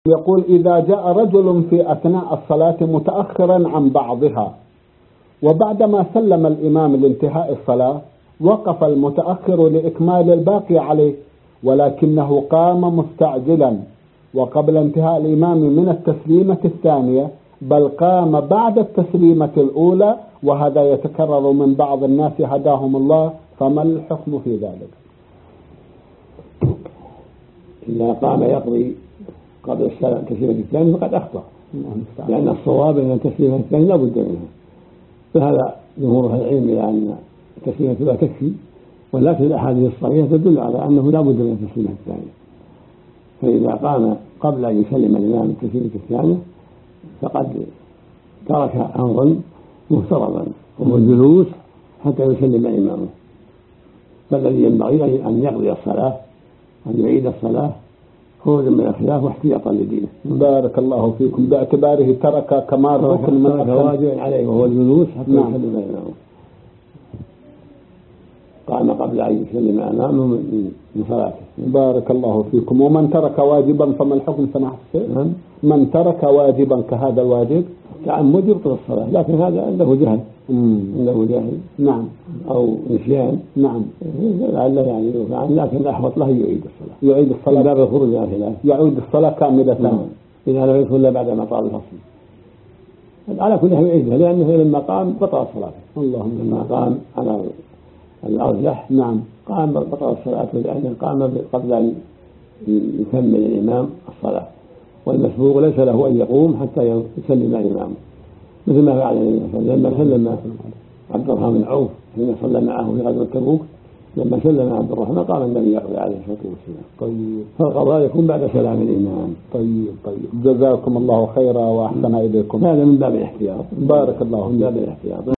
يقول: إذا جاء رجل في أثناء الصلاة متأخرا عن بعضها، وبعدما سلم الإمام لانتهاء الصلاة وقف المتأخر لإكمال الباقي عليه، ولكنه قام مستعجلا وقبل انتهاء الإمام من التسليمة الثانية، بل قام بعد التسليمة الأولى، وهذا يتكرر من بعض الناس هداهم الله، فما الحكم في ذلك؟ إذا قام يقضي قبل التسليمة الثانية فقد أخطأ، لأن الصواب أن التسليمة الثانية لا بد منها، فهذا جمهور أهل العلم إلى أن التسليمة لا تكفي، ولكن الأحاديث الصحيحة تدل على أنه لا بد من التسليمة الثانية. فإذا قام قبل أن يسلم الإمام التسليمة الثانية فقد ترك أمرا مفترضا، وهو الجلوس حتى يسلم إمامه، فالذي ينبغي أن يقضي الصلاة، أن يعيد الصلاة خروجا من الخلاف واحتياطا لدينه. بارك الله فيكم. باعتباره ترك كمال ركن من واجب عليه وهو الجلوس حتى يسلم إمامه، قام قبل أن يسلم إمامه من صلاته. بارك الله فيكم. ومن ترك واجبا فما الحكم سماحة الشيخ؟ من ترك واجبا كهذا الواجب تعمد يبطل الصلاة، لكن هذا عنده جهل، عنده جهل نعم أو نسيان نعم لعله يعني يفعل، لكن الأحوط له يعيد الصلاة، يعيد الصلاة باب الخروج من الخلاف، يعيد الصلاة كاملة إذا لم يدخل إلا بعد ما طال الفصل. على كل حال يعيدها، لأنه لما قام بطل الصلاة. اللهم لما قام على الأرجح نعم قام بطل الصلاة، لأنه قام قبل أن يكمل الإمام الصلاة، والمسبوق ليس له أن يقوم حتى يسلم الإمام، مثل ما فعل النبي صلى الله عليه وسلم لما سلم عبد الرحمن بن عوف حين صلى معه في غزوة تبوك، لما سلم عبد الرحمن قام النبي يقضي عليه الصلاة والسلام. طيب، فالقضاء يكون بعد سلام الإمام. طيب جزاكم الله خيرا وأحسن إليكم. هذا من باب الاحتياط. بارك الله من باب الاحتياط.